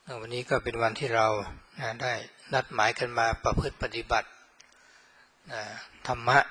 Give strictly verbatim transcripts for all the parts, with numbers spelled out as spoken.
วันนี้ก็เป็นวันที่เราได้นัดหมายกันมาประพฤติปฏิบัติธรรมะ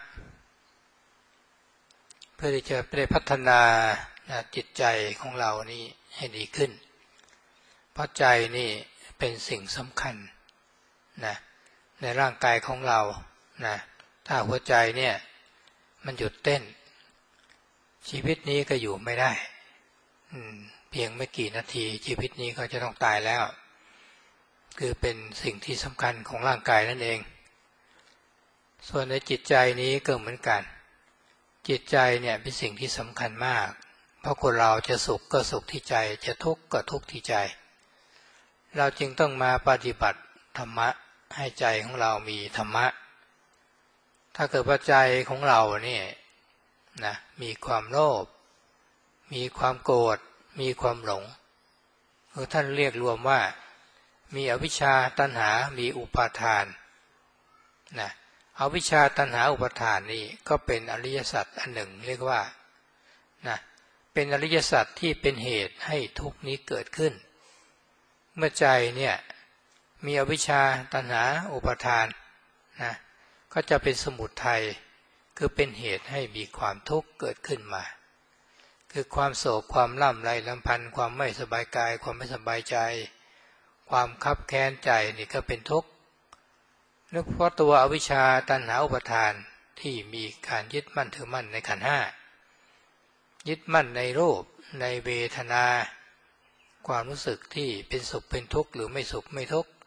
เพื่อที่จะได้พัฒนาจิตใจของเรานี่ให้ดีขึ้นเพราะใจนี่เป็นสิ่งสำคัญนะในร่างกายของเรานะถ้าหัวใจเนี่ยมันหยุดเต้นชีวิตนี้ก็อยู่ไม่ได้เพียงไม่กี่นาทีชีวิตนี้ก็จะต้องตายแล้วคือเป็นสิ่งที่สำคัญของร่างกายนั่นเองส่วนในจิตใจนี้ก็เหมือนกันจิตใจเนี่ยเป็นสิ่งที่สำคัญมากเพราะคนเราจะสุขก็สุขที่ใจจะทุกข์ก็ทุกข์ที่ใจเราจึงต้องมาปฏิบัติธรรมะให้ใจของเรามีธรรมะถ้าเกิดว่าใจของเราเนี่ยนะมีความโลภมีความโกรธมีความหลงคือท่านเรียกรวมว่ามีอวิชชาตัณหามีอุปาทานนะอวิชชาตัณหาอุปาทานนี่ก็เป็นอริยสัจอันหนึ่งเรียกว่านะเป็นอริยสัจที่เป็นเหตุให้ทุกข์นี้เกิดขึ้นเมื่อใจเนี่ยมีอวิชชาตัณหาอุปาทานนะก็จะเป็นสมุทัยคือเป็นเหตุให้มีความทุกข์เกิดขึ้นมาคือความโศกความล่ำไรลำพันธ์ความไม่สบายกายความไม่สบายใจความคับแค้นใจนี่ก็เป็นทุกข์เนื่องเพราะตัวอวิชชาตัณหาอุปาทานที่มีการยึดมั่นถือมั่นในขันธ์ห้ายึดมั่นในรูปในเวทนาความรู้สึกที่เป็นสุขเป็นทุกข์หรือไม่สุขไม่ทุกข์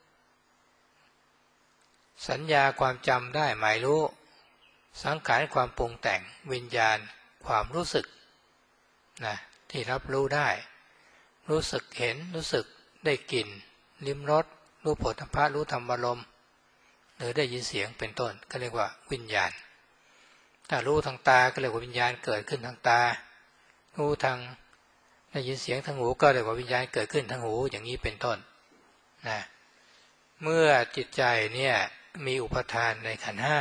สัญญาความจำได้หมายรู้สังขารความปรุงแต่งวิญญาณความรู้สึกนะที่รับรู้ได้รู้สึกเห็นรู้สึกได้กลิ่นลิ้มรสรู้โผฏฐัพพะรู้ธรรมารมณ์หรือได้ยินเสียงเป็นต้นก็เรียกว่าวิญญาณถ้ารู้ทางตาก็เรียกว่าวิญญาณเกิดขึ้นทางตารู้ทางได้ยินเสียงทางหูก็เรียกว่าวิญญาณเกิดขึ้นทางหูอย่างนี้เป็นต้นนะเมื่อจิตใจเนี่ยมีอุปทานในขันธ์ห้า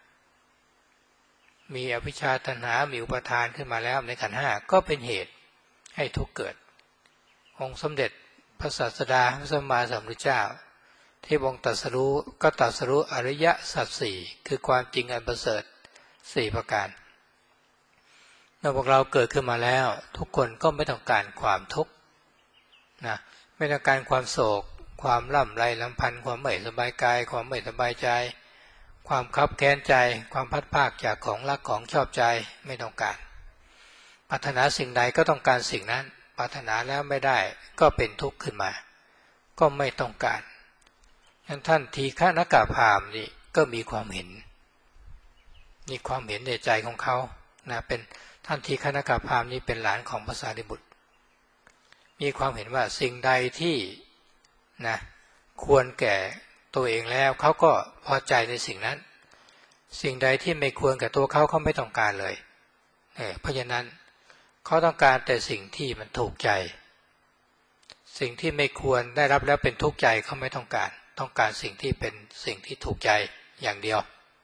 มีอวิชชาตัณหามีอุปทานขึ้นมาแล้วในขันธ์ห้าก็เป็นเหตุให้ทุกข์เกิดองค์สมเด็จพระศาสดาพระสัมมาสัมพุทธเจ้าที่องค์ตรัสรู้ก็ตรัสรู้อริยสัจสี่คือความจริงอันประเสริฐสี่ประการเมื่อพวกเราเกิดขึ้นมาแล้วทุกคนก็ไม่ต้องการความทุกข์นะไม่ต้องการความโศกความล่ำไรลำพันธ์ความไม่สบายกายความไม่สบายใจความคับแค้นใจความพัดภาคจากของรักของชอบใจไม่ต้องการปรารถนาสิ่งใดก็ต้องการสิ่งนั้นปรารถนาแล้วไม่ได้ก็เป็นทุกข์ขึ้นมาก็ไม่ต้องการอย่างท่านทีฆนกพราหมณ์นี่ก็มีความเห็นมีความเห็นในใจของเขานะเป็นท่านทีฆนกพราหมณ์นี่เป็นหลานของพระสารีบุตรมีความเห็นว่าสิ่งใดที่นะควรแก่ตัวเองแล้วเขาก็พอใจในสิ่งนั้นสิ่งใดที่ไม่ควรกับตัวเขาเขาไม่ต้องการเลยเออเพราะฉะนั้นเขาต้องการแต่สิ่งที่มันถูกใจสิ่งที่ไม่ควรได้รับแล้วเป็นทุกข์ใจเขาไม่ต้องการต้องการสิ่งที่เป็นสิ่งที่ถูกใจอย่างเดียว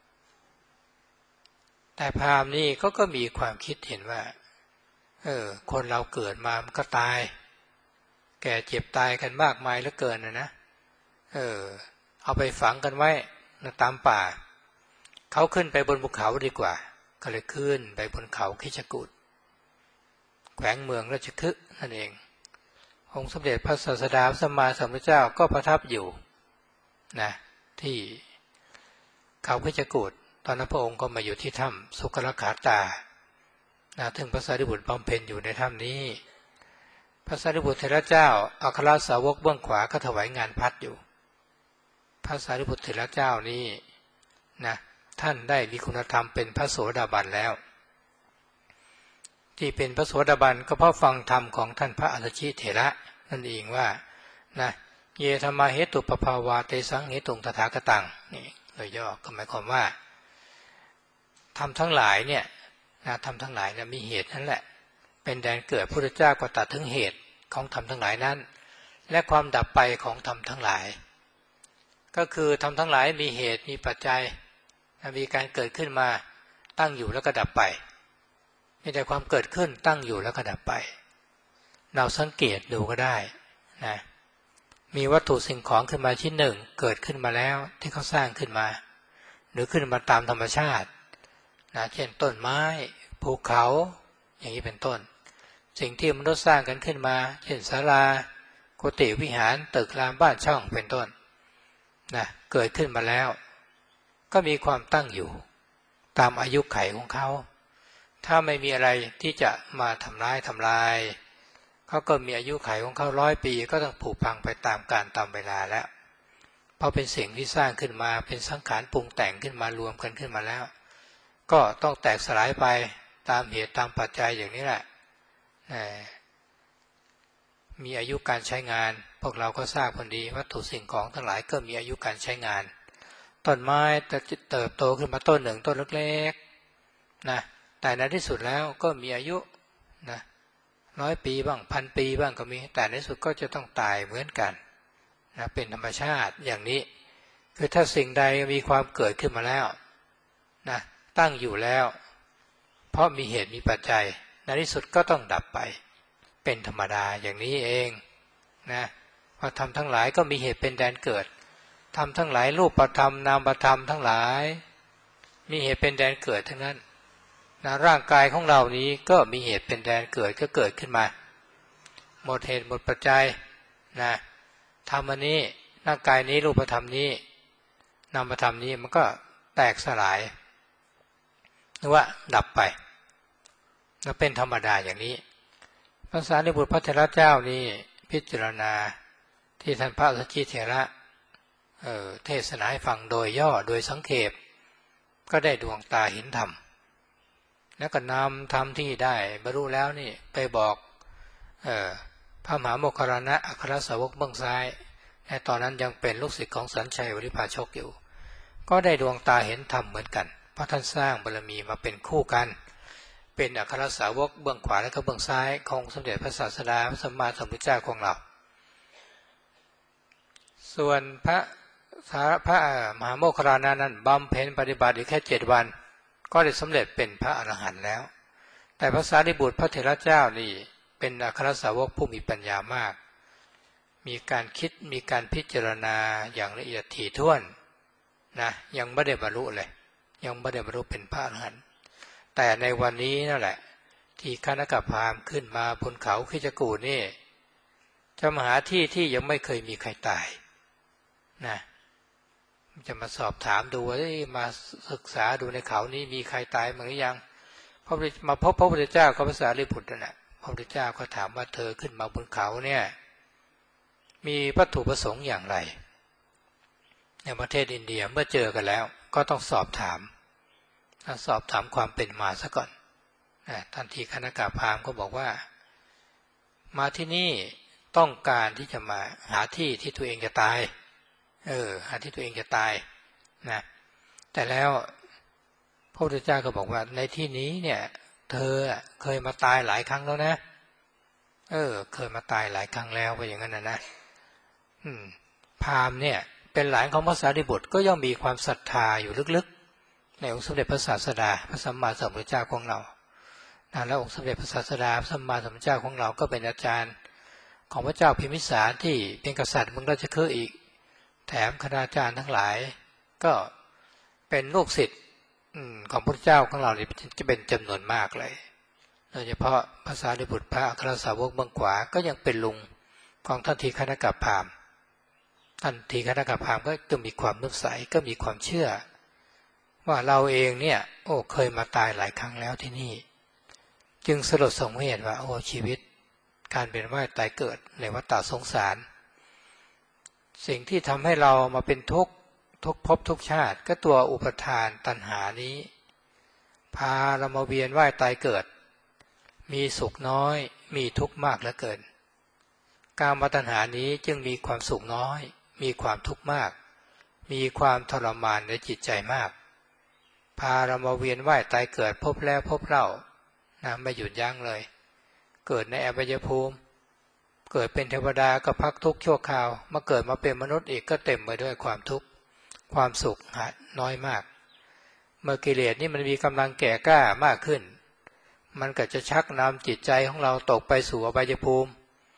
แต่พราหมณ์นี่ก็ก็มีความคิดเห็นว่าเออคนเราเกิดมามันก็ตายแก่เจ็บตายกันมากมายเหลือเกินนะนะเออเอาไปฝังกันไว้ตามป่าเขาขึ้นไปบนภูเขาดีกว่าก็เลยขึ้นไปบนเขาคิชกูฏแขวงเมืองราชคฤห์นั่นเององค์สมเด็จพระศาสดาสัมมาสัมพุทธเจ้าก็ประทับอยู่นะที่เขาคิชกูฏตอนนั้นพระองค์ก็มาอยู่ที่ถ้ำสุกรขาตานะถึงพระสารีบุตรบำเพ็ญอยู่ในถ้ำนี้พระสารีบุตรเถระเจ้าอัครสาวกเบื้องขวาก็ถวายงานพัดอยู่พระสารีบุตรเถระเจ้านี้นะท่านได้มีคุณธรรมเป็นพระโสดาบันแล้วที่เป็นพระโสดาบันก็เพราะฟังธรรมของท่านพระอรชิเถระนั่นเองว่านะเยธรรมาเหตุปภาวาเตสังเหตุงตถาคตังนี่โดยย่อก็หมายความว่าธรรมทั้งหลายเนี่ยนะธรรมทั้งหลายเนี่ยมีเหตุนั่นแหละเป็นแดนเกิดพระพุทธเจ้าก็ตรัสถึงเหตุของธรรมทั้งหลายนั้นและความดับไปของธรรมทั้งหลายก็คือธรรมทั้งหลายมีเหตุมีปัจจัยมีการเกิดขึ้นมาตั้งอยู่แล้วก็ดับไปมีแต่ความเกิดขึ้นตั้งอยู่แล้วก็ดับไปเราสังเกตดูก็ได้นะมีวัตถุสิ่งของขึ้นมาชิ้นหนึ่งเกิดขึ้นมาแล้วที่เขาสร้างขึ้นมาหรือขึ้นมาตามธรรมชาตินะเช่นต้นไม้ภูเขาอย่างนี้เป็นต้นสิ่งที่มนุษย์สร้างกันขึ้นมาเช่นศาลากุฏิวิหารตึกรามบ้านช่องเป็นต้นนะเกิดขึ้นมาแล้วก็มีความตั้งอยู่ตามอายุไขของเขาถ้าไม่มีอะไรที่จะมาทำร้ายทำลายเขาก็มีอายุไขของเขาร้อยปีก็ต้องผุพังไปตามกาลตามเวลาแล้วเพราะเป็นสิ่งที่สร้างขึ้นมาเป็นสังขารปรุงแต่งขึ้นมารวมกันขึ้นมาแล้วก็ต้องแตกสลายไปตามเหตุตามปัจจัยอย่างนี้แหละมีอายุการใช้งานพวกเราก็ทราบคนดีวัตถุสิ่งของทั้งหลายก็มีอายุการใช้งานต้นไม้จะเติบโตขึ้นมาต้นหนึ่งต้นเล็กๆนะแต่ในที่สุดแล้วก็มีอายุนะร้อยปีบ้างพันปีบ้างก็มีแต่ในที่สุดก็จะต้องตายเหมือนกันนะเป็นธรรมชาติอย่างนี้คือถ้าสิ่งใดมีความเกิดขึ้นมาแล้วนะตั้งอยู่แล้วเพราะมีเหตุมีปัจจัยในที่สุดก็ต้องดับไปเป็นธรรมดาอย่างนี้เองนะเพราะธรรมทั้งหลายก็มีเหตุเป็นแดนเกิดธรรมทั้งหลายรูปธรรมนามธรรมทั้งหลายมีเหตุเป็นแดนเกิดทั้งนั้นนะร่างกายของเรานี้ก็มีเหตุเป็นแดนเกิดก็เกิดขึ้นมาหมดเหตุหมดปัจจัยนะธรรมอันนี้ร่างกายนี้รูปธรรมนี้นามธรรมนี้มันก็แตกสลายหรือว่าดับไปแล้วเป็นธรรมดาอย่างนี้พระสารีบุตรพระเถระเจ้านี่พิจารณาที่ท่านพระสัชชีเถระเอ่อเทศนาให้ฟังโดยย่อโดยสังเขปก็ได้ดวงตาเห็นธรรมแล้วก็นำธรรมที่ได้บรรลุแล้วนี่ไปบอกเอ่อพระมหาโมคคัลลานะอัครสาวกเบื้องซ้ายในตอนนั้นยังเป็นลูกศิษย์ของสัญชัยวริภาชกอยู่ก็ได้ดวงตาเห็นธรรมเหมือนกันเพราะท่านสร้างบารมีมาเป็นคู่กันเป็นอัครสาวกเบื้องขวาและก็เบื้องซ้ายของสมเด็จพระศาสดาพระสัมมาสัมพุทธเจ้าของเราส่วนพระพระมหาโมคคัลลานะนั้นบำเพ็ญปฏิบัติอยู่แค่เจ็ดวันก็ได้สำเร็จเป็นพระอรหันต์แล้วแต่พระสารีบุตรพระเถระเจ้านี่เป็นอัครสาวกผู้มีปัญญามากมีการคิดมีการพิจารณาอย่างละเอียดถี่ถ้วนนะยังไม่ได้บรรลุเลยยังไม่ได้บรรลุเป็นพระอรหันต์แต่ในวันนี้นั่นแหละที่คณกพราหมณ์ขึ้นมาบนเขาคิจกูฏนี่จะมาหาที่ที่ยังไม่เคยมีใครตายนะจะมาสอบถามดูว่ามาศึกษาดูในเขานี้มีใครตายมั้งหรือยังพอมาพบพระพุทธเจ้าก็พระสารีบุตรนั่นแหละพระพุทธเจ้าก็ถามว่าเธอขึ้นมาบนเขาเนี่ยมีวัตถุประสงค์อย่างไรในประเทศอินเดียเมื่อเจอกันแล้วก็ต้องสอบถามสอบถามความเป็นมาซะก่อนทันทีคณกพราหมณ์ก็บอกว่ามาที่นี่ต้องการที่จะมาหาที่ที่ตัวเองจะตายเออหาที่ตัวเองจะตายนะแต่แล้วพระพุทธเจ้าก็บอกว่าในที่นี้เนี่ยเธอเคยมาตายหลายครั้งแล้วนะเออเคยมาตายหลายครั้งแล้วว่าอย่างนั้นนะนะอืมพราหมณ์เนี่ยเป็นหลานของพระสารีบุตรก็ย่อมมีความศรัทธาอยู่ลึกๆในองค์สมเด็จพระศาสดาพระสัมมาสัมพุทธเจ้าของเราแล้วองค์สมเด็จพระศาสดาพระสัมมาสัมพุทธเจ้าของเราก็เป็นอาจารย์ของพระเจ้าพิมพิสารที่เป็นกษัตริย์เมืองราชคฤห์อีกแถมคณาจารย์ทั้งหลายก็เป็นลูกศิษย์ของพระเจ้าของเราจะเป็นจำนวนมากเลยโดยเฉพาะพระสารีบุตรพระอัครสาวกเบื้องขวาก็ยังเป็นลุงของท่านทีฆนกพราหมณ์ท่านทีฆนกพราหมณ์ก็จะมีความนึกใสก็มีความเชื่อว่าเราเองเนี่ยโอ้เคยมาตายหลายครั้งแล้วที่นี่จึงสลดสังเวชว่าโอ้ชีวิตการเป็นว่ายตายเกิดในวัฏสงสารสิ่งที่ทำให้เรามาเป็นทุกข์ทุกภพทุกชาติก็ตัวอุปทานตัณหานี้พาเรามาเวียนว่ายตายเกิดมีสุขน้อยมีทุกข์มากเหลือเกินกามตัณหานี้จึงมีความสุขน้อยมีความทุกข์มากมีความทรมานในจิตใจมากพาเรามาเวียนว่ายตายเกิดพบแล้วพบเล่านะไม่หยุดยั้งเลยเกิดในอบายภูมิเกิดเป็นเทวดาก็พักทุกข์ชั่วคราวมาเกิดมาเป็นมนุษย์อีกก็เต็มไปด้วยความทุกข์ความสุขน้อยมากเมื่อกิเลสนี่มันมีกำลังแก่กล้ามากขึ้นมันก็จะชักนำจิตใจของเราตกไปสู่อบายภูมิไป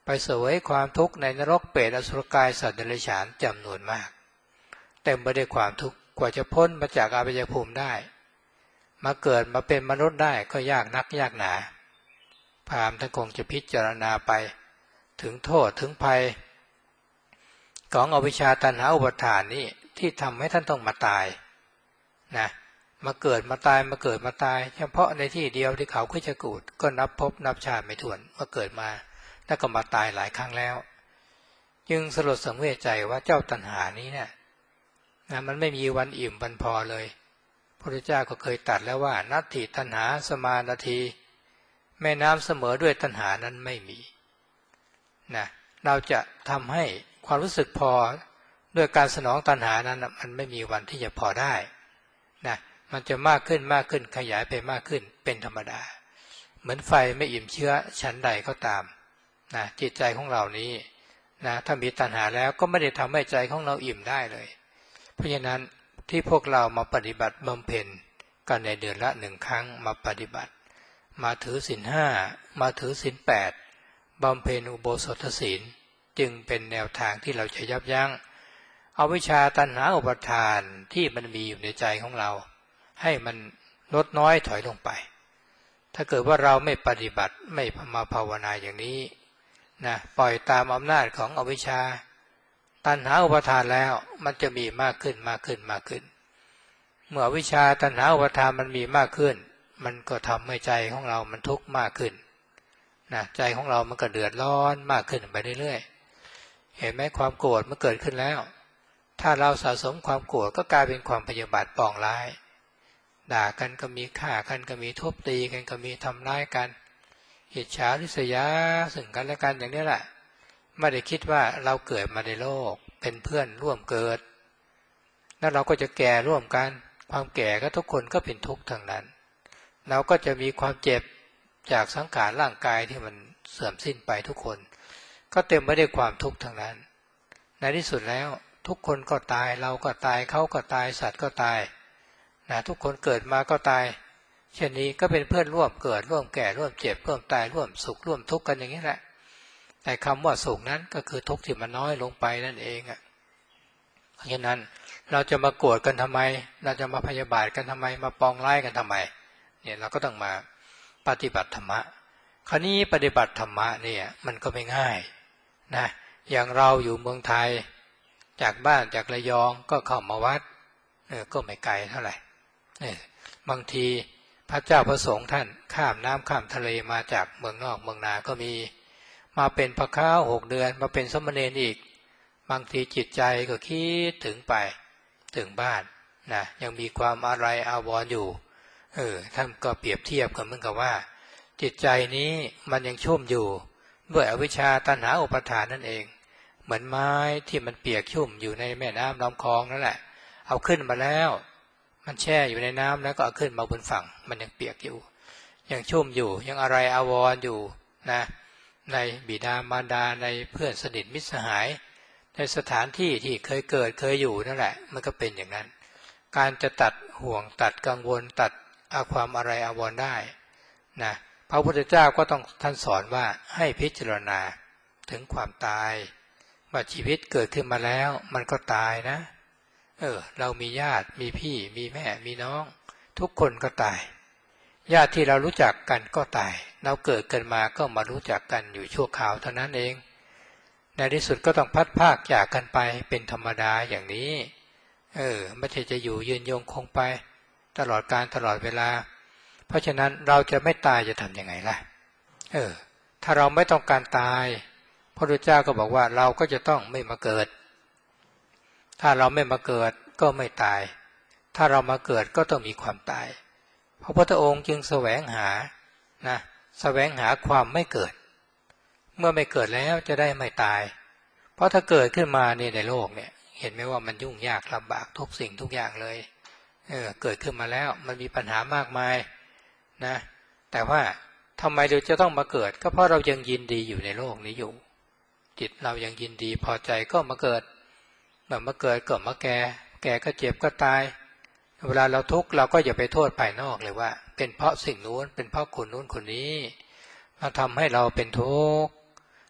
เสวยความทุกข์ในนรกเปรตอสุรกายสัตว์เดรัจฉานจำนวนมากเต็มไปด้วยความทุกข์กว่าจะพ้นมาจากอบายภูมิได้มาเกิดมาเป็นมนุษย์ได้ก็ยากนักยากหนาพราหมณ์ท่านคงจะพิจารณาไปถึงโทษถึงภัยของอวิชชาตัณหาอุปาทานนี้ที่ทำให้ท่านต้องมาตายนะมาเกิดมาตายมาเกิดมาตายเฉพาะในที่เดียวที่เขาคิชกูฏก็นับพบนับชาติไม่ถ้วนมาเกิดมาแล้วก็มาตายหลายครั้งแล้วจึงสลดสังเวชใจว่าเจ้าตัณหานี้เนี่ยนะมันไม่มีวันอิ่มวันพอเลยพระพุทธเจ้าก็เคยตรัสแล้วว่านัตถิตัณหาสมานาทีแม่น้ำเสมอด้วยตัณหานั้นไม่มีนะเราจะทำให้ความรู้สึกพอด้วยการสนองตัณหานั้นมันไม่มีวันที่จะพอได้นะมันจะมากขึ้นมากขึ้นขยายไปมากขึ้นเป็นธรรมดาเหมือนไฟไม่อิ่มเชื้อชั้นใดก็ตามนะจิตใจของเรานี้นะถ้ามีตัณหาแล้วก็ไม่ได้ทำให้ใจของเราอิ่มได้เลยเพราะฉะนั้นที่พวกเรามาปฏิบัติบำเพ็ญกันในเดือนละหนึ่งครั้งมาปฏิบัติมาถือศีลห้ามาถือศีลแปดบำเพ็ญอุโบสถศีลจึงเป็นแนวทางที่เราจะยับยั้งอวิชชาตัณหาอุปาทานที่มันมีอยู่ในใจของเราให้มันลดน้อยถอยลงไปถ้าเกิดว่าเราไม่ปฏิบัติไม่มาภาวนาอย่างนี้นะปล่อยตามอำนาจของอวิชชาตัณหาอุปาทานแล้วมันจะมีมากขึ้นมากขึ้นมากขึ้นเมื่ออวิชชาตัณหาอุปาทานมันมีมากขึ้นมันก็ทำให้ใจของเรามันทุกข์มากขึ้นนะใจของเรามันก็เดือดร้อนมากขึ้นไปเรื่อยๆเห็นไหมความโกรธมันเกิดขึ้นแล้วถ้าเราสะสมความโกรธก็กลายเป็นความพยาบาทปองร้ายด่ากันก็มีฆ่ากันก็มีทุบตีกันก็มีทำร้ายกันอิจฉาริษยาซึ่งกันและกันอย่างนี้แหละไม่ได้คิดว่าเราเกิดมาในโลกเป็นเพื่อนร่วมเกิดแล้วเราก็จะแก่ร่วมกันความแก่ก็ทุกคนก็เป็นทุกข์ทั้งนั้นเราก็จะมีความเจ็บจากสังขารร่างกายที่มันเสื่อมสิ้นไปทุกคนก็เต็มไปด้วยความทุกข์ทั้งนั้นในที่สุดแล้วทุกคนก็ตายเราก็ตายเขาก็ตายสัตว์ก็ตายนะทุกคนเกิดมาก็ตายเช่นนี้ก็เป็นเพื่อนร่วมเกิดร่วมแก่ร่วมเจ็บร่วมตายร่วมสุขร่วมทุกข์กันอย่างนี้แหละแต่คำว่าสุขนั้นก็คือทุกข์ที่มันน้อยลงไปนั่นเองอ่ะเพราะฉะนั้นเราจะมาโกรธกันทำไมเราจะมาพยาบาทกันทำไมมาปองร้ายกันทำไมเนี่ยเราก็ต้องมาปฏิบัติธรรมะคราวนี้ปฏิบัติธรรมะเนี่ยมันก็ไม่ง่ายนะอย่างเราอยู่เมืองไทยจากบ้านจากระยองก็เข้ามาวัดเออก็ไม่ไกลเท่าไหร่เออบางทีพระเจ้าพระสงฆ์ท่านข้ามน้ำข้ามทะเลมาจากเมืองนอกเมืองนาก็มีมาเป็นพระค้าหกเดือนมาเป็นสมณเณรอีกบางทีจิตใจก็คิดถึงไปถึงบ้านนะยังมีความอะไรอาวรณ์อยู่เออท่านก็เปรียบเทียบกันเหมือนกับว่าจิตใจนี้มันยังชุ่มอยู่ด้วยอวิชชาตัณหาอุปาทานนั่นเองเหมือนไม้ที่มันเปียกชุ่มอยู่ในแม่น้ำลำคลองนั่นแหละเอาขึ้นมาแล้วมันแช่อยู่ในน้ำแล้วก็เอาขึ้นมาบนฝั่งมันยังเปียกอยู่ยังชุ่มอยู่ยังอะไรอาวรณ์อยู่นะในบิดามารดาในเพื่อนสนิทมิตรสหายในสถานที่ที่เคยเกิดเคยอยู่นั่นแหละมันก็เป็นอย่างนั้นการจะตัดห่วงตัดกังวลตัดอาความอะไรอาวรณ์ได้นะพระพุทธเจ้าก็ต้องท่านสอนว่าให้พิจารณาถึงความตายว่าชีวิตเกิดขึ้นมาแล้วมันก็ตายนะเออเรามีญาติมีพี่มีแม่มีน้องทุกคนก็ตายญาติที่เรารู้จักกันก็ตายเราเกิดกันมาก็มารู้จักกันอยู่ชั่วคราวเท่านั้นเองในที่สุดก็ต้องพัดพากจากกันไปเป็นธรรมดาอย่างนี้เออไม่ใช่จะอยู่ยืนยงคงไปตลอดการตลอดเวลาเพราะฉะนั้นเราจะไม่ตายจะทำยังไงล่ะเออถ้าเราไม่ต้องการตายพระพุทธเจ้าก็บอกว่าเราก็จะต้องไม่มาเกิดถ้าเราไม่มาเกิดก็ไม่ตายถ้าเรามาเกิดก็ต้องมีความตายพระพุทธองค์จึงแสวงหานะแสวงหาความไม่เกิดเมื่อไม่เกิดแล้วจะได้ไม่ตายเพราะถ้าเกิดขึ้นมาเนี่ยในโลกเนี่ยเห็นไหมว่ามันยุ่งยากลำบากทุกสิ่งทุกอย่างเลยเออเกิดขึ้นมาแล้วมันมีปัญหามากมายนะแต่ว่าทำไมเราจะต้องมาเกิดก็เพราะเรายังยินดีอยู่ในโลกนี้อยู่จิตเรายังยินดีพอใจก็มาเกิดเมื่อมาเกิดก็มาแก่แก่ก็เจ็บก็ตายเวลาเราทุกข์เราก็อย่าไปโทษภายนอกเลยว่าเป็นเพราะสิ่งนู้นเป็นเพราะคนนู้นคนนี้มาทำให้เราเป็นทุกข์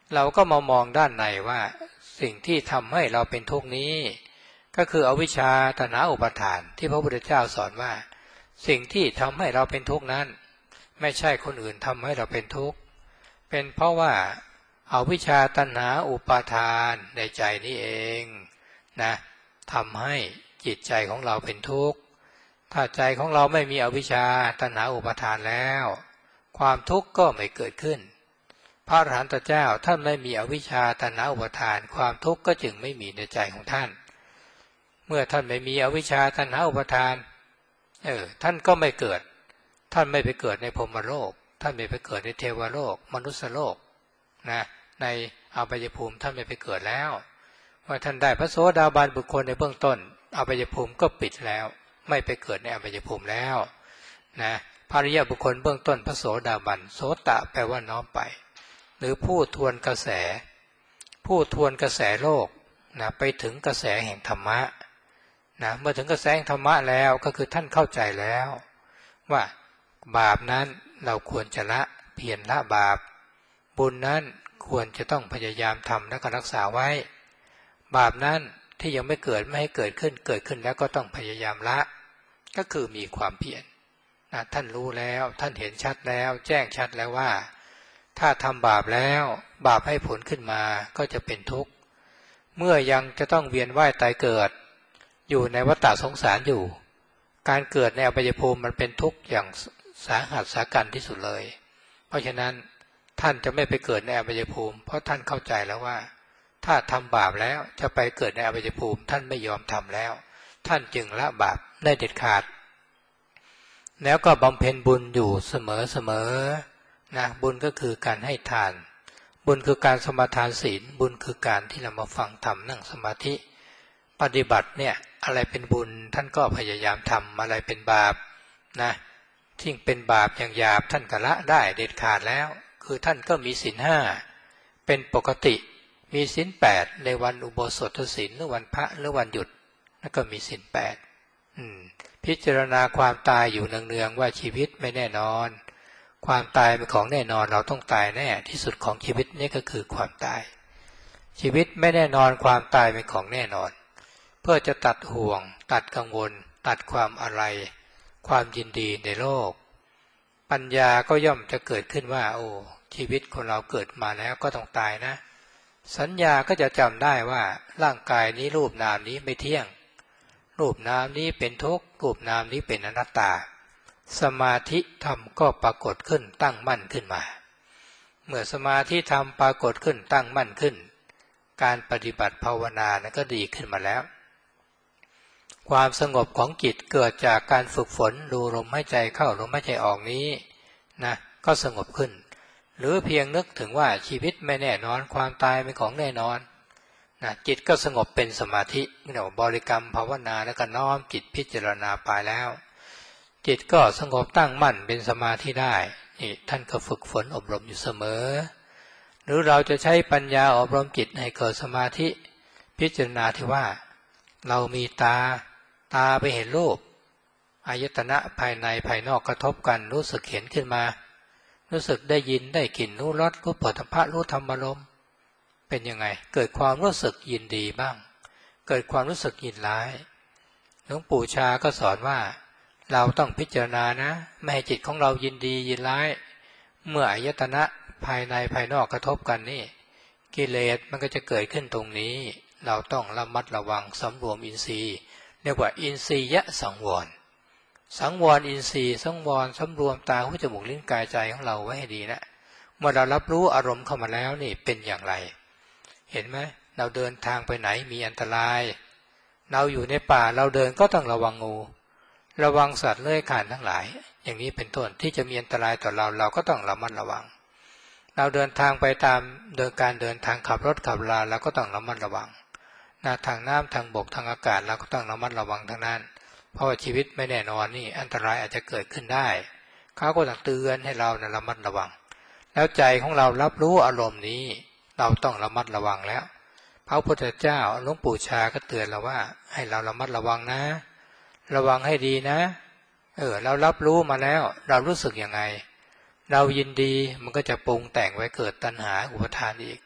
เราก็มามองด้านในว่าสิ่งที่ทำให้เราเป็นทุกข์นี้ก็คืออวิชชาตัณหาอุปาทานที่พระพุทธเจ้าสอนว่าสิ่งที่ทำให้เราเป็นทุกข์นั้นไม่ใช่คนอื่นทำให้เราเป็นทุกข์เป็นเพราะว่าอวิชชาตัณหาอุปาทานในใจนี้เองนะทำให้จิตใจของเราเป็นทุกข์ถ้าใจของเราไม่มีอวิชชาตัณหาอุปาทานแล้วความทุกข์ก็ไม่เกิดขึ้นพระอรหันตเจ้าท่านไม่มีอวิชชาตัณหาอุปาทานความทุกข์ก็จึงไม่มีในใจของท่านเมื่อท่านไม่มีอวิชชาตัณหาอุปาทานเออท่านก็ไม่เกิดท่านไม่ไปเกิดในพรหมโลกท่านไม่ไปเกิดในเทวโลกมนุษยโลกนะในอบายภูมิท่านไม่ไปเกิดแล้วเมื่อท่านได้พระโสดาบันบุคคลในเบื้องต้นอบายภูมิก็ปิดแล้วไม่ไปเกิดในอบายภูมิแล้วนะภริยบุคคลเบื้องต้นพระโสดาบันโสตะแปลว่าน้อมไปหรือผู้ทวนกระแสผู้ทวนกระแสโลกนะไปถึงกระแสแห่งธรรมะนะเมื่อถึงกระแสแห่งธรรมะแล้วก็คือท่านเข้าใจแล้วว่าบาปนั้นเราควรจะละเพียรละบาปบุญนั้นควรจะต้องพยายามทำและก็รักษาไว้บาปนั้นที่ยังไม่เกิดไม่ให้เกิดขึ้นเกิดขึ้นแล้วก็ต้องพยายามละก็คือมีความเพียรนะท่านรู้แล้วท่านเห็นชัดแล้วแจ้งชัดแล้วว่าถ้าทำบาปแล้วบาปให้ผลขึ้นมาก็จะเป็นทุกข์เมื่อยังจะต้องเวียนว่ายตายเกิดอยู่ในวัฏฏะสงสารอยู่การเกิดในอบายภูมิมันเป็นทุกข์อย่างสาหัสสากันที่สุดเลยเพราะฉะนั้นท่านจะไม่ไปเกิดในอบายภูมิเพราะท่านเข้าใจแล้วว่าถ้าทำบาปแล้วจะไปเกิดในอบายภูมิท่านไม่ยอมทำแล้วท่านจึงละบาปได้เด็ดขาดแล้วก็บำเพ็ญบุญอยู่เสมอเสมอนะบุญก็คือการให้ทานบุญคือการสมาทานศีลบุญคือการที่เรามาฟังธรรมนั่งสมาธิปฏิบัติเนี่ยอะไรเป็นบุญท่านก็พยายามทำอะไรเป็นบาปนะที่เป็นบาปอย่างหยาบท่านก็ละได้เด็ดขาดแล้วคือท่านก็มีศีลห้าเป็นปกติมีศีลแปดในวันอุโบสถศีลหรือวันพระหรือวันหยุดแล้วก็มีศีลแปดพิจารณาความตายอยู่เนืองๆว่าชีวิตไม่แน่นอนความตายเป็นของแน่นอนเราต้องตายแน่ที่สุดของชีวิตนี่ก็คือความตายชีวิตไม่แน่นอนความตายเป็นของแน่นอนเพื่อจะตัดห่วงตัดกังวลตัดความอะไรความยินดีในโลกปัญญาก็ย่อมจะเกิดขึ้นว่าโอ้ชีวิตคนเราเกิดมาแล้วก็ต้องตายนะสัญญาก็จะจำได้ว่าร่างกายนี้รูปนามนี้ไม่เที่ยงรูปนามนี้เป็นทุกข์รูปนามนี้เป็นอนัตตาสมาธิธรรมก็ปรากฏขึ้นตั้งมั่นขึ้นมาเมื่อสมาธิธรรมปรากฏขึ้นตั้งมั่นขึ้นการปฏิบัติภาวนานั้นก็ดีขึ้นมาแล้วความสงบของจิตเกิดจากการฝึกฝนดูลมหายใจเข้าลมหายใจออกนี้นะก็สงบขึ้นหรือเพียงนึกถึงว่าชีวิตไม่แน่นอนความตายเป็นของแน่นอนนะจิตก็สงบเป็นสมาธิเรียกว่าบริกรรมภาวนาแล้วก็น้อมจิตพิจารณาไปแล้วจิตก็สงบตั้งมั่นเป็นสมาธิได้นี่ท่านก็ฝึกฝนอบรมอยู่เสมอหรือเราจะใช้ปัญญาอบรมจิตให้เกิดสมาธิพิจารณาที่ว่าเรามีตาตาไปเห็นรูปอายตนะภายในภายนอกกระทบกันรู้สึกเห็นขึ้นมารู้สึกได้ยินได้กลิ่นรู้รสรู้โผฏฐัพพะรู้ธรรมารมณ์เป็นยังไงเกิดความรู้สึกยินดีบ้างเกิดความรู้สึกยินร้ายหลวงปู่ชาก็สอนว่าเราต้องพิจารณานะไม่ให้จิตของเรายินดียินร้ายเมื่ออายตนะภายในภายนอกกระทบกันนี่กิเลสมันก็จะเกิดขึ้นตรงนี้เราต้องระมัดระวังสำรวมอินทรีย์เรียกว่าอินทรียสังวรสังวรอินทรีย์สังวรสำรวมตาหูจมูกลิ้นกายใจของเราไว้ให้ดีนะเมื่อเรารับรู้อารมณ์เข้ามาแล้วนี่เป็นอย่างไรเห็นไหมเราเดินทางไปไหนมีอันตรายเราอยู่ในป่าเราเดินก็ต้องระวังงูระวังสัตว์เลื้อยคลานทั้งหลายอย่างนี้เป็นต้นที่จะมีอันตรายต่อเราเราก็ต้องระมัดระวังเราเดินทางไปตามเดินการเดินทางขับรถขับราเราก็ต้องระมัดระวังนะทางน้ำทางบกทางอากาศเราก็ต้องระมัดระวังทั้งนั้นเพราะว่าชีวิตไม่แน่นอนนี่อันตรายอาจจะเกิดขึ้นได้เขาก็ต้องเตือนให้เรานะระมัดระวังแล้วใจของเรารับรู้อารมณ์นี้เราต้องระมัดระวังแล้วพระพุทธเจ้าหลวงปู่ชาก็เตือนเราว่าให้เราระมัดระวังนะระวังให้ดีนะเออเรารับรู้มาแล้วเรารู้สึกยังไงเรายินดีมันก็จะปรุงแต่งไว้เกิดตัณหาอุปทานอีก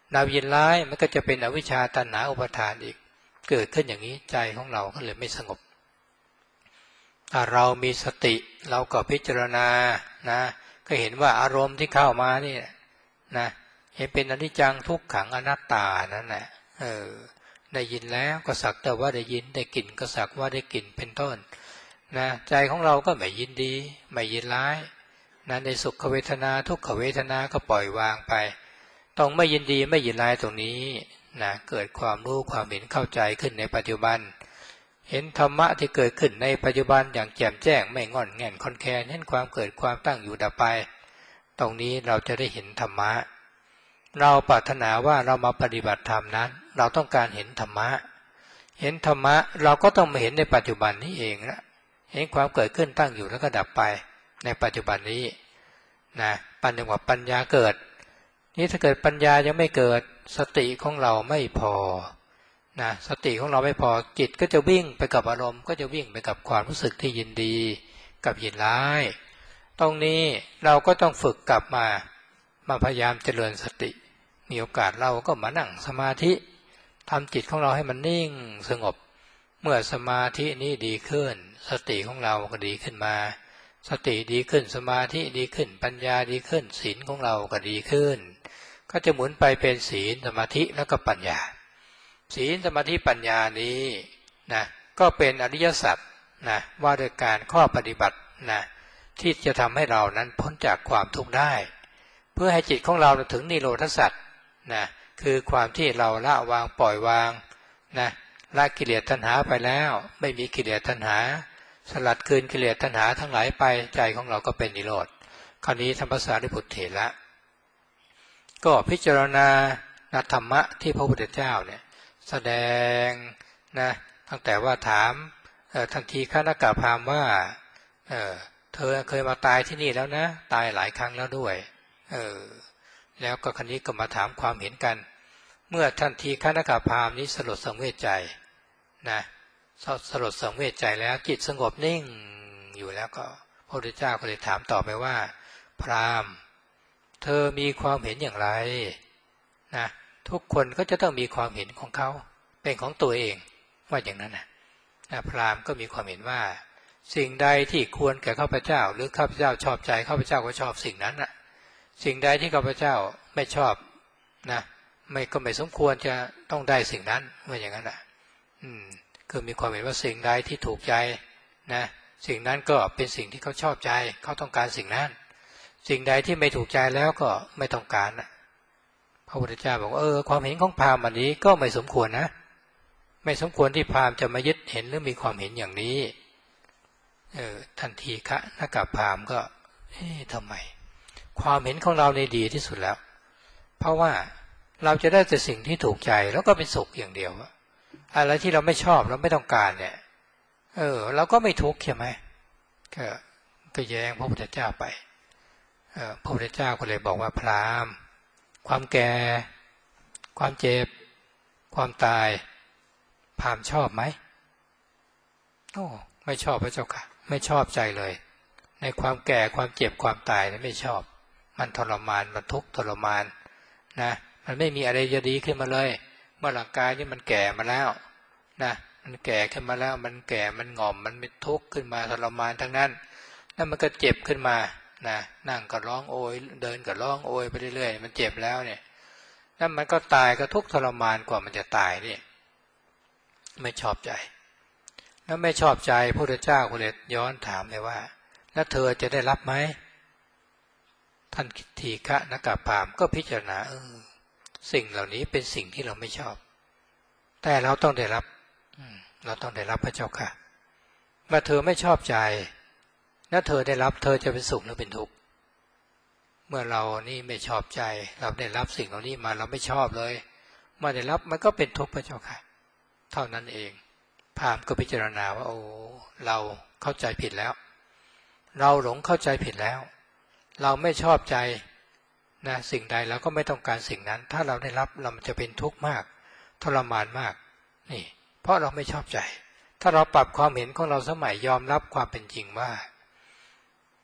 ดาวยินร้ายมันก็จะเป็นอวิชชาตัณหาอุปาทานอีกเกิดขึ้นอย่างนี้ใจของเราก็เลยไม่สงบถ้าเรามีสติเราก็พิจารณานะก็เห็นว่าอารมณ์ที่เข้ามานี่นะเห็นเป็นอนิจจังทุกขังอนัตตานั่นแหละเออได้ยินแล้วก็สักแต่ว่าได้ยินได้กลิ่นก็สักว่าได้กลิ่นเป็นต้นนะใจของเราก็ไม่ยินดีไม่ยินร้ายนะในสุขเวทนาทุกขเวทนาก็ปล่อยวางไปต้องไม่ยินดีไม่ยินร้ายตรงนี้นะเกิดความรู้ความเห็นเข้าใจขึ้นในปัจจุบันเห็นธรรมะที่เกิดขึ้นในปัจจุบันอย่างแจ่มแจ้งไม่งอนแง่นคอนแคลนเห็นความเกิดความตั้งอยู่ดับไปตรงนี้เราจะได้เห็นธรรมะเราปรารถนาว่าเรามาปฏิบัติธรรมนั้นเราต้องการเห็นธรรมะเห็นธรรมะเราก็ต้องมาเห็นในปัจจุบันนี้เองนะเห็นความเกิดขึ้นตั้งอยู่แล้วก็ดับไปในปัจจุบันนี้นะปัญญาปัญญาเกิดนี่ถ้าเกิดปัญญายังไม่เกิดสติของเราไม่พอนะสติของเราไม่พอจิตก็จะวิ่งไปกับอารมณ์ก็จะวิ่งไปกับความรู้สึกที่ยินดีกับยินร้ายตรงนี้เราก็ต้องฝึกกลับมามาพยายามเจริญสติมีโอกาสเราก็มานั่งสมาธิทำจิตของเราให้มันนิ่งสงบเมื่อสมาธินี้ดีขึ้นสติของเราก็ดีขึ้นมาสติดีขึ้นสมาธิดีขึ้นปัญญาดีขึ้นศีลของเราก็ดีขึ้นก็จะหมุนไปเป็นศีลสมาธิแล้วก็ปัญญาศีลสมาธิปัญญานี้นะก็เป็นอริยสัจนะว่าโดยการข้อปฏิบัตินะที่จะทำให้เรานั้นพ้นจากความทุกข์ได้เพื่อให้จิตของเราถึงนิโรธสัจนะคือความที่เราละวางปล่อยวางนะละกิเลสตัณหาไปแล้วไม่มีกิเลสตัณหาสลัดคืนกิเลสตัณหาทั้งหลายไปใจของเราก็เป็นนิโรธคราวนี้ธรรมภาษาริพุทธเถระก็พิจารณาธรรมะที่พระพุทธเจ้าเนี่ยแสดงนะตั้งแต่ว่าถามทันทีฆนกพราหมณ์ว่าเออเธอเคยมาตายที่นี่แล้วนะตายหลายครั้งแล้วด้วยเออแล้วก็ครั้นี้ก็มาถามความเห็นกันเมื่อทันทีฆนกพราหมณ์นี้สลดสังเวชใจนะสลดสังเวชใจแล้วจิตสงบนิ่งอยู่แล้วก็พระพุทธเจ้าก็เลยถามต่อไปว่าพราหมณ์เธอมีความเห็นอย่างไรนะทุกคนก็จะต้องมีความเห็นของเขาเป็นของตัวเองว่าอย่างนั้นนะพราหมณ์ก็มีความเห็นว่าสิ่งใดที่ควรแก่ข้าพเจ้าหรือข้าพเจ้าชอบใจข้าพเจ้าก็ชอบสิ่งนั้นน่ะสิ่งใดที่ข้าพเจ้าไม่ชอบนะไม่ก็ไม่สมควรจะต้องได้สิ่งนั้นว่าอย่างนั้นน่ะอืมคือมีความเห็นว่าสิ่งใดที่ถูกใจนะสิ่งนั้นก็เป็นสิ่งที่เขาชอบใจเขาต้องการสิ่งนั้นสิ่งใดที่ไม่ถูกใจแล้วก็ไม่ต้องการน่ะพระพุทธเจ้าบอกว่าเออความเห็นของพราหมณ์อันนี้ก็ไม่สมควรนะไม่สมควรที่พราหมณ์จะมายึดเห็นหรือมีความเห็นอย่างนี้เออทันทีคะนักกพราหมณ์ก็เอ๊ะทำไมความเห็นของเราในดีที่สุดแล้วเพราะว่าเราจะได้แต่สิ่งที่ถูกใจแล้วก็เป็นสุขอย่างเดียวอะไรที่เราไม่ชอบเราไม่ต้องการเนี่ยเออเราก็ไม่ทุกข์ใช่ไหมก็ก็แย้งพระพุทธเจ้าไปเออพระพุทธเจ้าก็เลยบอกว่าพราหมณ์ความแก่ความเจ็บความตายพราหมณ์ชอบไหมโอ้ไม่ชอบพระเจ้าค่ะไม่ชอบใจเลยในความแก่ความเจ็บความตายนี่ไม่ชอบมันทรมานมันทุกข์ทรมานนะมันไม่มีอะไรจะดีขึ้นมาเลยเมื่อร่างกายนี่มันแก่มาแล้วนะมันแก่ขึ้นมาแล้วมันแก่มันหง่อมมันเป็นทุกข์ขึ้นมาทรมานทั้งนั้นแล้วมันก็เจ็บขึ้นมานะนั่งก็ร้องโอยเดินก็ร้องโอยไปเรื่อยๆมันเจ็บแล้วเนี่ยแล้วมันก็ตายก็ทุกข์ทรมานกว่ามันจะตายนี่ไม่ชอบใจแล้วไม่ชอบใจพระพุทธเจ้าก็เลยย้อนถามเลยว่าแล้วเธอจะได้รับไหมท่านทีฆะนักกพราหมณ์ก็พิจารณาเออสิ่งเหล่านี้เป็นสิ่งที่เราไม่ชอบแต่เราต้องได้รับเราต้องได้รับพระเจ้าค่ะเมื่อเธอไม่ชอบใจแล้วเธอได้รับเธอจะเป็นสุขหรือเป็นทุกข์เมื่อเรานี่ไม่ชอบใจเราได้รับสิ่งเหล่านี้มาเราไม่ชอบเลยเมื่อได้รับมันก็เป็นทุกข์พระเจ้าค่ะเท่านั้นเองพราหมณ์ก็พิจารณาว่าโอ้เราเข้าใจผิดแล้วเราหลงเข้าใจผิดแล้วเราไม่ชอบใจนะสิ่งใดเราก็ไม่ต้องการสิ่งนั้นถ้าเราได้รับเราจะเป็นทุกข์มากทรมานมากนี่เพราะเราไม่ชอบใจถ้าเราปรับความเห็นของเราสมัยยอมรับความเป็นจริงว่า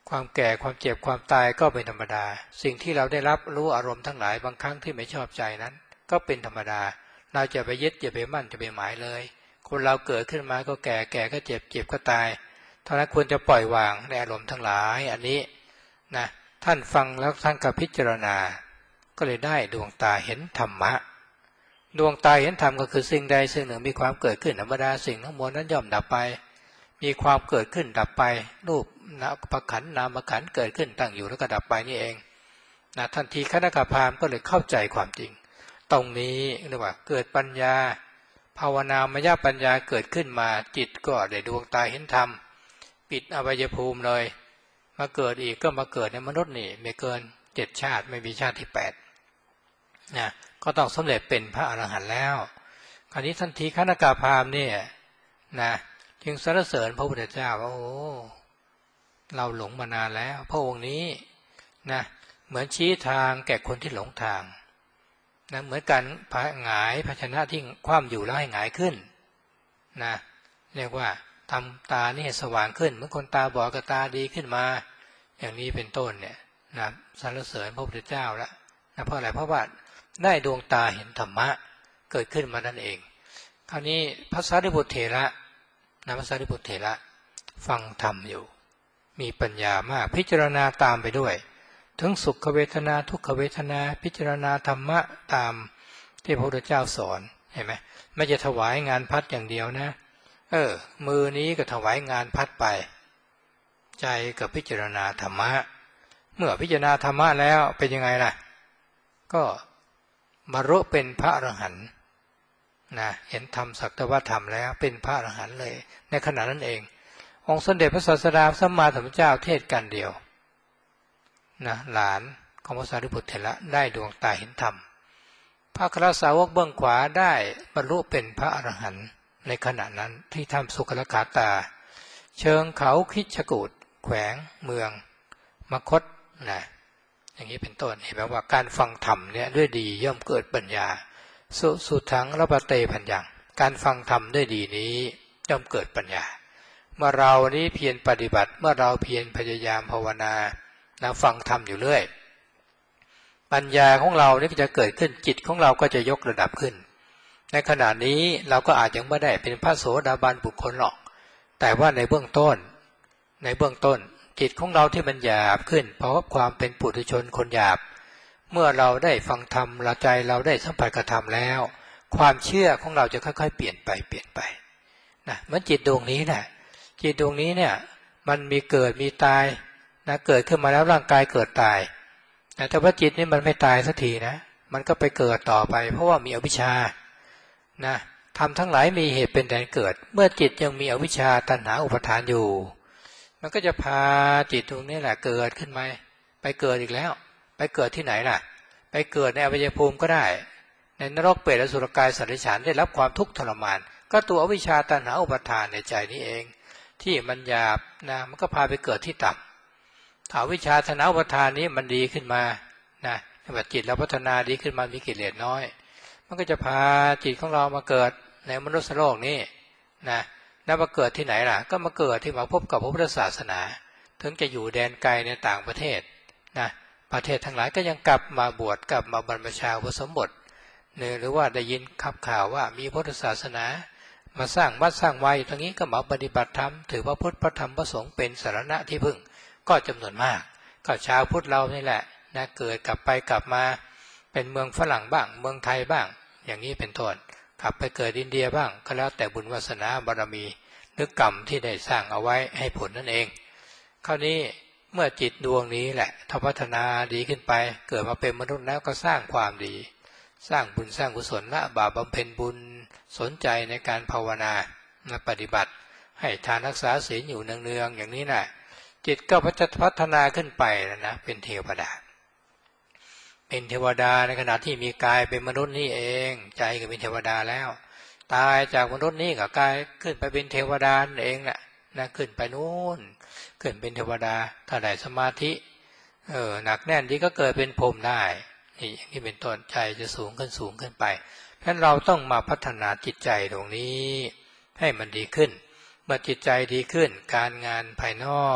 ความแก่ความเจ็บความตายก็เป็นธรรมดาสิ่งที่เราได้รับรู้อารมณ์ทั้งหลายบางครั้งที่ไม่ชอบใจนั้นก็เป็นธรรมดาเราจะไปยึดจะไปมั่นจะไปหมายเลยคนเราเกิดขึ้นมาก็แก่แก่ก็เจ็บเจ็บก็ตายเท่านั้นควรจะปล่อยวางในอารมณ์ทั้งหลายอันนี้นะท่านฟังแล้วท่านก็พิจารณาก็เลยได้ดวงตาเห็นธรรมะดวงตาเห็นธรรมก็คือสิ่งใดสิ่งหนึ่งมีความเกิดขึ้นธรรมดาสิ่งทั้งมวลนั้นย่อมดับไปมีความเกิดขึ้นดับไปรูปนะประขันนามขันเกิดขึ้นตั้งอยู่แล้วก็ดับไปนี่เองนะทันทีคณกพราหมณ์ก็เลยเข้าใจความจริงตรงนี้เรียกว่าเกิดปัญญาภาวนามยปัญญาเกิดขึ้นมาจิตก็ได้ดวงตาเห็นธรรมปิดอวัยภูมิเลยมาเกิดอีกก็มาเกิดในมนุษย์นี่ไม่เกินเจ็ดชาติไม่มีชาติที่แปดนะก็ต้องสำเร็จเป็นพระอรหันต์แล้วคราวนี้ทันทีคณกพราหมณ์เนี่ยนะจึงสรรเสริญพระพุทธเจ้าว่าโอ้เราหลงมานานแล้วพระองค์นี้นะเหมือนชี้ทางแก่คนที่หลงทางนะเหมือนการหงายภาชนะที่คว่ำอยู่แล้วให้หงายขึ้นนะเรียกว่าทำตานี่สว่างขึ้นเหมือนคนตาบอดก็ตาดีขึ้นมาอย่างนี้เป็นต้นเนี่ยนะสรรเสริญพระพุทธเจ้าแล้วนะเพราะอะไรเพราะว่าได้ดวงตาเห็นธรรมะเกิดขึ้นมานั่นเองคราวนี้พระสารีบุตรเถระนะพระสารีบุตรเถระฟังธรรมอยู่มีปัญญามากพิจารณาตามไปด้วยทั้งสุขเวทนาทุกขเวทนาพิจารณาธรรมะตามที่พระพุทธเจ้าสอนเห็นไหมไม่จะถวายงานพัดอย่างเดียวนะเออมือนี้ก็ถวายงานพัดไปใจกับพิจารณาธรรมะเมื่อพิจารณาธรรมะแล้วเป็นยังไงล่ะก็บรรลุเป็นพระอรหันต์นะเห็นธรรมสักแต่ว่าธรรมแล้วเป็นพระอรหันต์เลยในขณะนั้นเององค์สมเด็จพระศาสดาสัมมาสัมพุทธเจ้าเทศกันเดียวนะหลานของพระสารีบุตรเถระได้ดวงตาเห็นธรรมพระอัครสาวกเบื้องขวาได้บรรลุเป็นพระอรหันต์ในขณะนั้นที่ทำสุขลขาตาเชิงเขาคิชกูฏแขวงเมืองมคธนะอย่างนี้เป็นต้นเห็นไหมว่าการฟังธรรมเนี่ยด้วยดีย่อมเกิดปัญญาสุสุทังระปเตพัญญังการฟังธรรมด้วยดีนี้ย่อมเกิดปัญญาเมื่อเรานี้เพียรปฏิบัติเมื่อเราเพียรพยายามภาวนานะฟังธรรมอยู่เรื่อยปัญญาของเรานี่ก็จะเกิดขึ้นจิตของเราก็จะยกระดับขึ้นในขณะนี้เราก็อาจยังไม่ได้เป็นพระโสดาบันบุคคลหรอกแต่ว่าในเบื้องต้นในเบื้องต้นจิตของเราที่มันหยาบขึ้นเพราะความเป็นปุถุชนคนหยาบเมื่อเราได้ฟังธรรมละใจเราได้สัมผัสกับธรรมแล้วความเชื่อของเราจะค่อยๆเปลี่ยนไปเปลี่ยนไปนะเหมือนจิตดวงนี้แหละจิตดวงนี้เนี่ยมันมีเกิดมีตายนะเกิดขึ้นมาแล้วร่างกายเกิดตายนะแต่ว่าจิตนี่มันไม่ตายสักทีนะมันก็ไปเกิดต่อไปเพราะว่ามีอวิชชานะธรรมทั้งหลายมีเหตุเป็นแดนเกิดเมื่อจิตยังมีอวิชชาตัณหาอุปทานอยู่มันก็จะพาจิตตรงนี้แหละเกิดขึ้นมาไปเกิดอีกแล้วไปเกิดที่ไหนล่ะไปเกิดในอวัยภูมิก็ได้ในนรกเปรตอสุรกายสัตว์เดรัจฉานได้รับความทุกข์ทรมานก็ตัวอวิชชาตัณหาอุปทานในใจนี้เองที่มันหยาบนะมันก็พาไปเกิดที่ต่ำถ้าวิชาตัณหาอุปทานนี้มันดีขึ้นมานะแบบจิตเราพัฒนาดีขึ้นมามีกิเลสน้อยมันก็จะพาจิตของเรามาเกิดในมนุษย์โลกนี้นะแล้วมาเกิดที่ไหนล่ะก็มาเกิดที่มาพบกับพระพุทธศาสนาถึงจะอยู่แดนไกลในต่างประเทศนะประเทศทั้งหลายก็ยังกลับมาบวชกลับมาบรรพชาอุปสมบทหรือว่าได้ยินขับข่าวว่ามีพุทธศาสนามาสร้างวัดสร้างวาอยู่ตรงนี้ก็มาปฏิบัติธรรมถือว่าพุทธพระธรรมพระสงฆ์เป็นสรณะที่พึ่งก็จำนวนมากก็ชาวพุทธเรานี่แหละนะเกิดกลับไปกลับมาเป็นเมืองฝรั่งบ้างเมืองไทยบ้างอย่างนี้เป็นต้นกลับไปเกิดอินเดียบ้างก็แล้วแต่บุญวาสนาบารมีหรือกรรมที่ได้สร้างเอาไว้ให้ผลนั่นเองคราวนี้เมื่อจิตดวงนี้แหละทพัฒนาดีขึ้นไปเกิดมาเป็นมนุษย์แล้วก็สร้างความดีสร้างบุญสร้างกุศลละบาปบำเพ็ญบุญสนใจในการภาวนาปฏิบัติให้ทานรักษาศีลอยู่เนืองๆอย่างนี้นะจิตก็จะพัฒนาขึ้นไปนะนะเป็นเทวดาเป็นเทวดาในขณะที่มีกายเป็นมนุษย์นี่เองใจก็เป็นเทวดาแล้วตายจากมนุษย์นี่ก็กลายขึ้นไปเป็นเทวดาเองแหละนะขึ้นไปนู่นขึ้นเป็นเทวดาถ้าได้สมาธิเออหนักแน่นดีก็เกิดเป็นพรหมได้นี่อย่างนี้เป็นต้นใจจะสูงขึ้นสูงขึ้นไปเพราะฉะนั้นเราต้องมาพัฒนาจิตใจตรงนี้ให้มันดีขึ้นเมื่อจิตใจดีขึ้นการงานภายนอก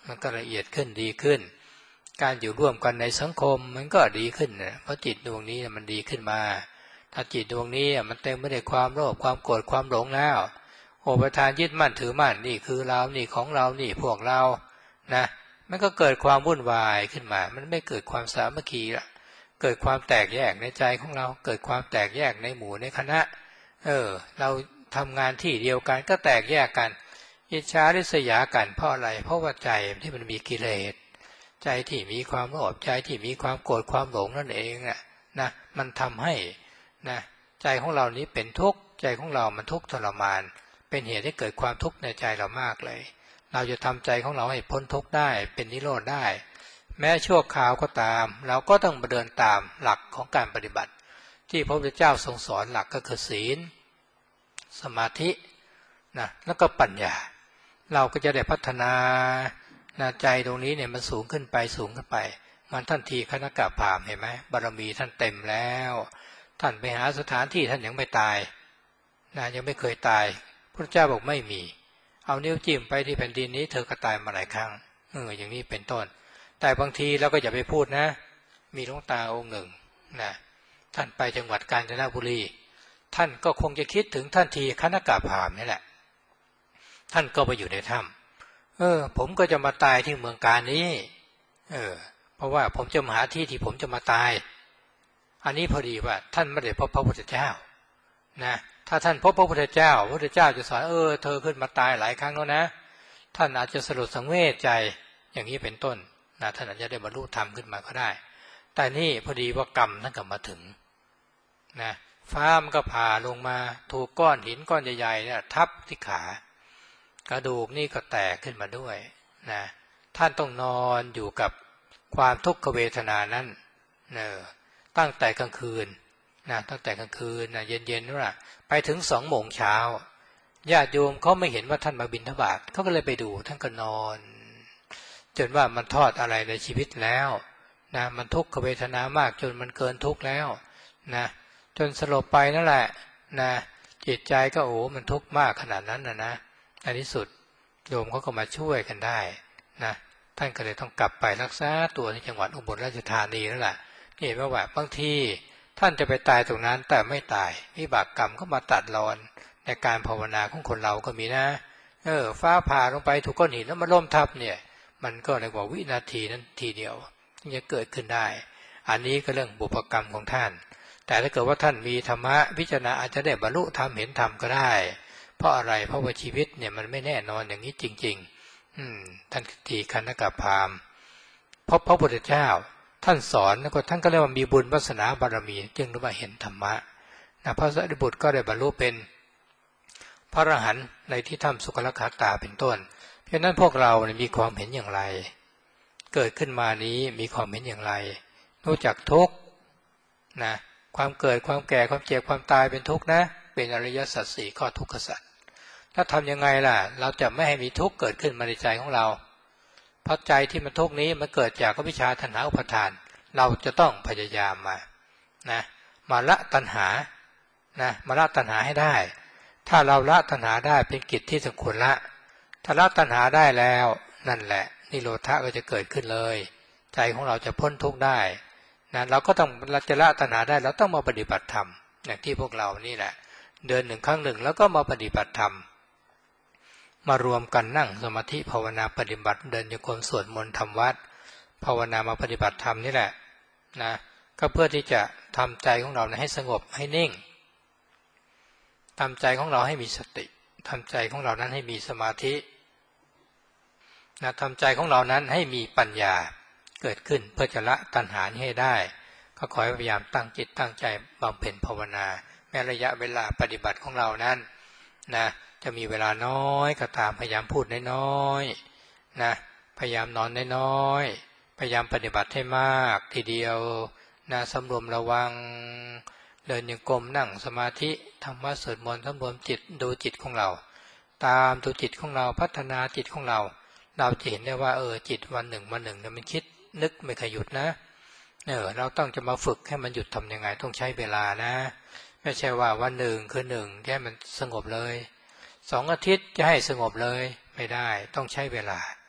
มันก็ละเอียดขึ้นดีขึ้นการอยู่ร่วมกันในสังคมมันก็ดีขึ้นนะเพราะจิตดวงนี้มันดีขึ้นมาถ้าจิตดวงนี้มันเต็มไปด้วยความโลภความโกรธความหลงแล้วโอปทานยึดมั่นถือมั่นนี่คือเรานี่ของเรานี่พวกเรานะมันก็เกิดความวุ่นวายขึ้นมามันไม่เกิดความสามัคคีละเกิดความแตกแยกในใจของเราเกิดความแตกแยกในหมู่ในคณะเออเราทำงานที่เดียวกันก็แตกแยกกันอิจฉาริษยากันเพราะอะไรเพราะว่าใจที่มันมีกิเลสใจที่มีความโลภใจที่มีความโกรธความหลงนั่นเองน่ะนะมันทำให้นะใจของเรานี้เป็นทุกข์ใจของเรามันทุกข์ทรมานเป็นเหตุให้เกิดความทุกข์ในใจเรามากเลยเราจะทำใจของเราให้พ้นทุกข์ได้เป็นนิโรธได้แม้ชั่วคราวก็ตามเราก็ต้องเดินตามหลักของการปฏิบัติที่พระพุทธเจ้าทรงสอนหลักก็คือศีลสมาธินะแล้วก็ปัญญาเราก็จะได้พัฒนานะใจตรงนี้เนี่ยมันสูงขึ้นไปสูงขึ้นไปมันท่านทีคณกะพราหมณ์เห็นไหมบารมีท่านเต็มแล้วท่านไปหาสถานที่ท่านยังไม่ตายนะยังไม่เคยตายพระเจ้าบอกไม่มีเอานิ้วจิ้มไปที่แผ่นดินนี้เธอก็ตายมาหลายครั้งเอออย่างนี้เป็นต้นแต่บางทีเราก็อย่าไปพูดนะมีหลวงตาองค์หนึ่งนะท่านไปจังหวัดกาญจนบุรีท่านก็คงจะคิดถึงท่านทีคณกะพราหมณ์นี่แหละท่านก็ไปอยู่ในถ้ำเออผมก็จะมาตายที่เมืองกาญนี้เออเพราะว่าผมจะมาหาที่ที่ผมจะมาตายอันนี้พอดีว่าท่านไม่ได้พบพระพุทธเจ้านะถ้าท่านพบพระพุทธเจ้าพระพุทธเจ้าจะสอนเออเธอขึ้นมาตายหลายครั้งแล้วนะท่านอาจจะสลดสังเวชใจอย่างนี้เป็นต้นนะท่านอาจจะได้บรรลุธรรมขึ้นมาก็ได้แต่นี่พอดีว่ากรรมท่านกลับมาถึงนะฟ้ามันก็ผ่าลงมาถูกก้อนหินก้อนใหญ่ๆเนี่ยทับที่ขากระดูกนี่ก็แตกขึ้นมาด้วยนะท่านต้องนอนอยู่กับความทุกขเวทนานั้นเนอตั้งแต่กลางคืนนะตั้งแต่กลางคืนนะเย็นๆนู่นน่ะไปถึงสองโมงเช้าญาติโยมเขาไม่เห็นว่าท่านมาบิณฑบาตเขาก็เลยไปดูท่านก็นอนจนว่ามันทอดอะไรในชีวิตแล้วนะมันทุกขเวทนามากจนมันเกินทุกข์แล้วนะจนสลบไปนั่นแหละนะจิตใจก็โอ้มันทุกข์มากขนาดนั้นนะนะในที่สุดโยมเขาก็มาช่วยกันได้นะท่านก็เลยต้องกลับไปรักษาตัวที่จังหวัดอุบลราชธานีนั่นแหละนี่เห็นว่าบางทีท่านจะไปตายตรงนั้นแต่ไม่ตายวิบากกรรมก็มาตัดรอนในการภาวนาของคนเราก็มีนะเออฟ้าผ่าลงไปถูกก้อนหินแล้วมาล้มทับเนี่ยมันก็เรียกว่าวินาทีนั้นทีเดียวที่จะเกิดขึ้นได้อันนี้ก็เรื่องบุพกรรมของท่านแต่ถ้าเกิดว่าท่านมีธรรมะพิจารณาอาจจะได้บรรลุธรรมเห็นธรรมก็ได้เพราะอะไรเพราะว่าชีวิตเนี่ยมันไม่แน่นอนอย่างนี้จริงๆอืมท่านทีคณกะพราหมณ์พบพระพุทธเจ้าท่านสอนแล้วก็ท่านก็เรียกว่ามีบุญวาสนาบารมีจึงรู้ว่าเห็นธรรมะนะพระสัตบุตรก็ได้บรรลุเป็นพระอรหันต์ในที่ถ้ำสุคลคัตตาเป็นต้นเพราะนั้นพวกเราเนี่ยมีความเห็นอย่างไรเกิดขึ้นมานี้มีความเห็นอย่างไรรู้จักทุกข์นะความเกิดความแก่ความเจ็บความตายเป็นทุกข์นะเป็นอริยสัจสี่ข้อทุกขสัจถ้าทำยังไงล่ะเราจะไม่ให้มีทุกข์เกิดขึ้นมาในใจของเราเพราะใจที่มันทุกข์นี้มันเกิดจากอวิชชาตัณหาอุปาทานเราจะต้องพยายามมานะมาละตัณหานะมาละตัณหาให้ได้ถ้าเราละตัณหาได้เป็นกิจที่สมควรละถ้าละตัณหาได้แล้วนั่นแหละนิโรธะก็จะเกิดขึ้นเลยใจของเราจะพ้นทุกข์ได้นะเราก็ต้องจะละตัณหาได้เราต้องมาปฏิบัติธรรมอย่างที่พวกเรานี่แหละเดือนหนึ่งครั้งหนึ่งแล้วก็มาปฏิบัติธรรมมารวมกันนั่งสมาธิภาวนาปฏิบัติเดินโยกมสวดมนต์ทำวัดภาวนามาปฏิบัติธรรมนี่แหละนะก็เพื่อที่จะทำใจของเราให้สงบให้นิ่งทำใจของเราให้มีสติทำใจของเรานั้นให้มีสมาธินะทำใจของเรานั้นให้มีปัญญาเกิดขึ้นเพื่อจะละตัณหาให้ได้ก็ขอให้พยายามตั้งจิตตั้งใจบำเพ็ญภาวนาแม้ระยะเวลาปฏิบัติของเรานั้นนะจะมีเวลาน้อยก็ตามพยายามพูดน้อยๆนะพยายามนอนน้อยๆพยายามปฏิบัติให้มากทีเดียวนะสำรวมระวังเดินโยกมนั่งสมาธิธรรมะสวดมนต์สำรวมจิตดูจิตของเราตามดูจิตของเราพัฒนาจิตของเราเราจะเห็นได้ว่าเออจิตวันหนึ่งวันหนึ่งเนี่ยมันคิดนึกไม่เคยหยุดนะเออเราต้องจะมาฝึกให้มันหยุดทำยังไงต้องใช้เวลานะไม่ใช่ว่าวันหนึ่งคือหนึ่งแค่มันสงบเลยสองอาทิตย์จะให้สงบเลยไม่ได้ต้องใช้เวลา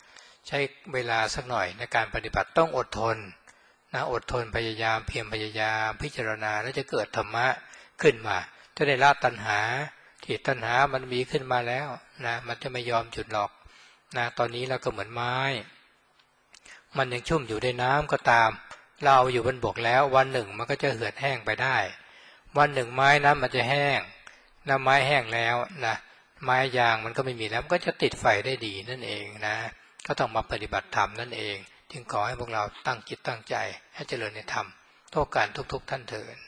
ใช้เวลาสักหน่อยในการปฏิบัติต้องอดทนนะอดทนพยายามเพียรพยายามพิจารณาแล้วจะเกิดธรรมะขึ้นมาจะได้ละตัณหาที่ตัณหามันมีขึ้นมาแล้วนะมันจะไม่ยอมหยุดหรอกนะตอนนี้เราก็เหมือนไม้มันยังชุ่มอยู่ในน้ำก็ตามเราอยู่บนบกแล้ววันหนึ่งมันก็จะเหือดแห้งไปได้วันหนึ่งไม้นั้นมันจะแห้งน้ำไม้แห้งแล้วนะไม้ยางมันก็ไม่มีแล้วมันก็จะติดไฟได้ดีนั่นเองนะก็ต้องมาปฏิบัติธรรมนั่นเองจึงขอให้พวกเราตั้งจิตตั้งใจให้เจริญในธรรมทั่วกันทุกๆท่านเถิด